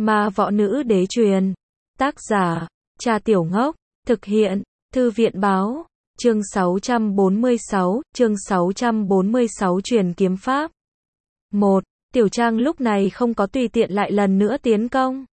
Ma võ nữ đế truyền. Tác giả, Trà Tiểu Ngốc. Thực hiện, Thư viện báo. Chương 646, chương 646 truyền kiếm pháp. 1. Tiểu Trang lúc này không có tùy tiện lại lần nữa tiến công,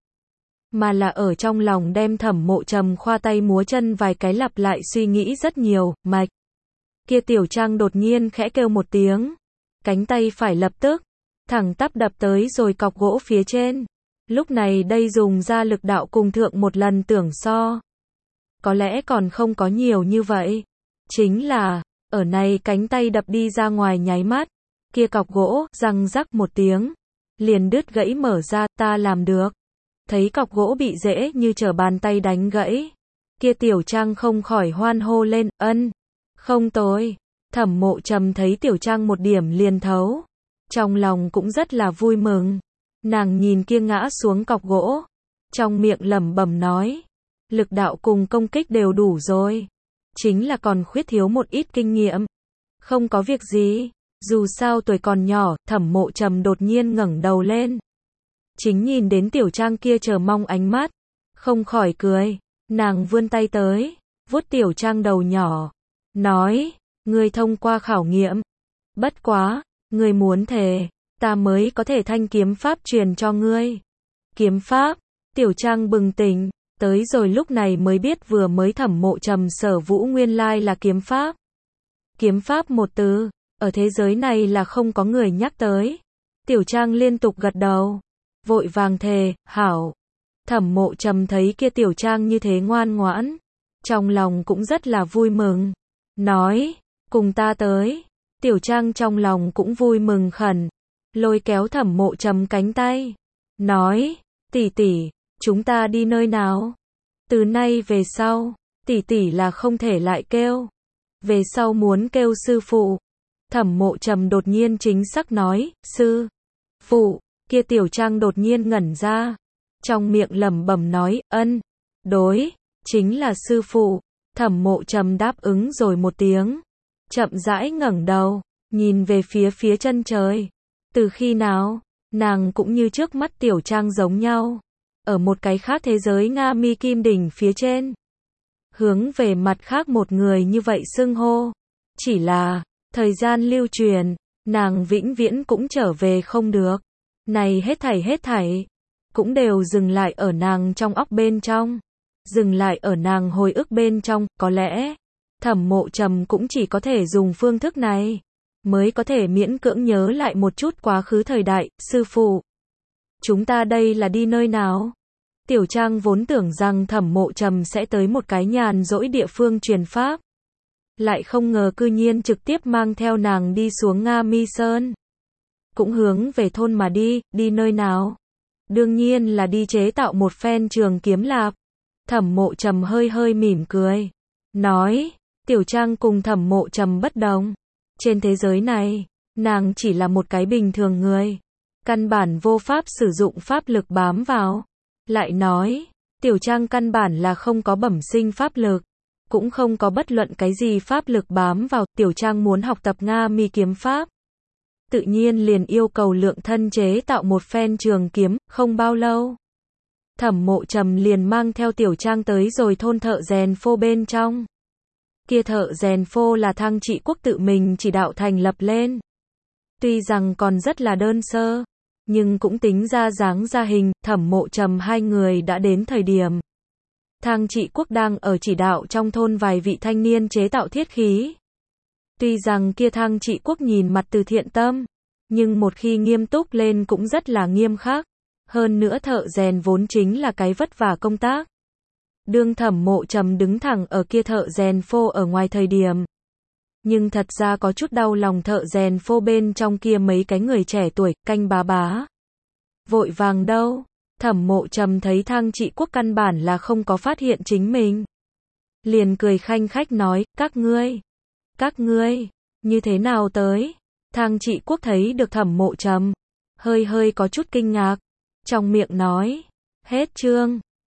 mà là ở trong lòng đem Thẩm Mộ Trầm khoa tay múa chân vài cái, lặp lại suy nghĩ rất nhiều, mạch. Kia Tiểu Trang đột nhiên khẽ kêu một tiếng, cánh tay phải lập tức thẳng tắp đập tới rồi cọc gỗ phía trên. Lúc này đây dùng ra lực đạo cùng thượng một lần tưởng so, có lẽ còn không có nhiều như vậy. Chính là, ở này cánh tay đập đi ra ngoài nháy mắt, kia cọc gỗ, răng rắc một tiếng, liền đứt gãy mở ra, ta làm được. Thấy cọc gỗ bị dễ như trở bàn tay đánh gãy, kia Tiểu Trang không khỏi hoan hô lên, không tồi. Thẩm Mộ Trầm thấy Tiểu Trang một điểm liền thấu, trong lòng cũng rất là vui mừng. Nàng nhìn kia ngã xuống cọc gỗ, trong miệng lẩm bẩm nói, lực đạo cùng công kích đều đủ rồi, chính là còn khuyết thiếu một ít kinh nghiệm. Không có việc gì, dù sao tuổi còn nhỏ. Thẩm Mộ Trầm đột nhiên ngẩng đầu lên, chính nhìn đến Tiểu Trang kia chờ mong ánh mắt, không khỏi cười. Nàng vươn tay tới, vuốt Tiểu Trang đầu nhỏ, nói, ngươi thông qua khảo nghiệm, bất quá, ngươi muốn thề, ta mới có thể thanh kiếm pháp truyền cho ngươi. Kiếm pháp? Tiểu Trang bừng tỉnh, tới rồi lúc này mới biết vừa mới Thẩm Mộ Trầm sở vũ nguyên lai là kiếm pháp. Kiếm pháp một từ, ở thế giới này là không có người nhắc tới. Tiểu Trang liên tục gật đầu, vội vàng thề, hảo. Thẩm Mộ Trầm thấy kia Tiểu Trang như thế ngoan ngoãn, trong lòng cũng rất là vui mừng, nói, cùng ta tới. Tiểu Trang trong lòng cũng vui mừng khẩn, lôi kéo Thẩm Mộ Trầm cánh tay, nói, tỷ tỷ, chúng ta đi nơi nào? Từ nay về sau, tỷ tỷ là không thể lại kêu, về sau muốn kêu sư phụ. Thẩm Mộ Trầm đột nhiên chính xác nói, sư phụ. Kia Tiểu Trang đột nhiên ngẩn ra, trong miệng lẩm bẩm nói, đối, chính là sư phụ. Thẩm Mộ Trầm đáp ứng rồi một tiếng, chậm rãi ngẩng đầu, nhìn về phía chân trời. Từ khi nào, nàng cũng như trước mắt Tiểu Trang giống nhau, ở một cái khác thế giới Nga Mi Kim Đỉnh phía trên, hướng về mặt khác một người như vậy xưng hô. Chỉ là, thời gian lưu truyền, nàng vĩnh viễn cũng trở về không được. Này hết thảy, cũng đều dừng lại ở nàng trong óc bên trong, dừng lại ở nàng hồi ức bên trong. Có lẽ, Thẩm Mộ Trầm cũng chỉ có thể dùng phương thức này, mới có thể miễn cưỡng nhớ lại một chút quá khứ thời đại. Sư phụ, chúng ta đây là đi nơi nào? Tiểu Trang vốn tưởng rằng Thẩm Mộ Trầm sẽ tới một cái nhàn rỗi địa phương truyền pháp, lại không ngờ cư nhiên trực tiếp mang theo nàng đi xuống Nga Mi Sơn, cũng hướng về thôn mà đi. Đi nơi nào? Đương nhiên là đi chế tạo một phen trường kiếm lạp. Thẩm Mộ Trầm hơi mỉm cười, nói, Tiểu Trang cùng Thẩm Mộ Trầm bất đồng. Trên thế giới này, nàng chỉ là một cái bình thường người, căn bản vô pháp sử dụng pháp lực bám vào. Lại nói, Tiểu Trang căn bản là không có bẩm sinh pháp lực, cũng không có bất luận cái gì pháp lực bám vào. Tiểu Trang muốn học tập Nga Mi kiếm pháp, tự nhiên liền yêu cầu lượng thân chế tạo một phen trường kiếm. Không bao lâu, Thẩm Mộ Trầm liền mang theo Tiểu Trang tới rồi thôn thợ rèn phô bên trong. Kia thợ rèn phô là Thang Trị Quốc tự mình chỉ đạo thành lập lên. Tuy rằng còn rất là đơn sơ, nhưng cũng tính ra dáng ra hình. Thẩm Mộ Trầm hai người đã đến thời điểm, Thang Trị Quốc đang ở chỉ đạo trong thôn vài vị thanh niên chế tạo thiết khí. Tuy rằng kia Thang Trị Quốc nhìn mặt từ thiện tâm, nhưng một khi nghiêm túc lên cũng rất là nghiêm khắc. Hơn nữa thợ rèn vốn chính là cái vất vả công tác. Đương Thẩm Mộ Trầm đứng thẳng ở kia thợ rèn phô ở ngoài thời điểm, nhưng thật ra có chút đau lòng thợ rèn phô bên trong kia mấy cái người trẻ tuổi, canh bá. Vội vàng đâu. Thẩm Mộ Trầm thấy Thang Trị Quốc căn bản là không có phát hiện chính mình, liền cười khanh khách nói, các ngươi, như thế nào tới? Thang Trị Quốc thấy được Thẩm Mộ Trầm, hơi có chút kinh ngạc, trong miệng nói, hết chương.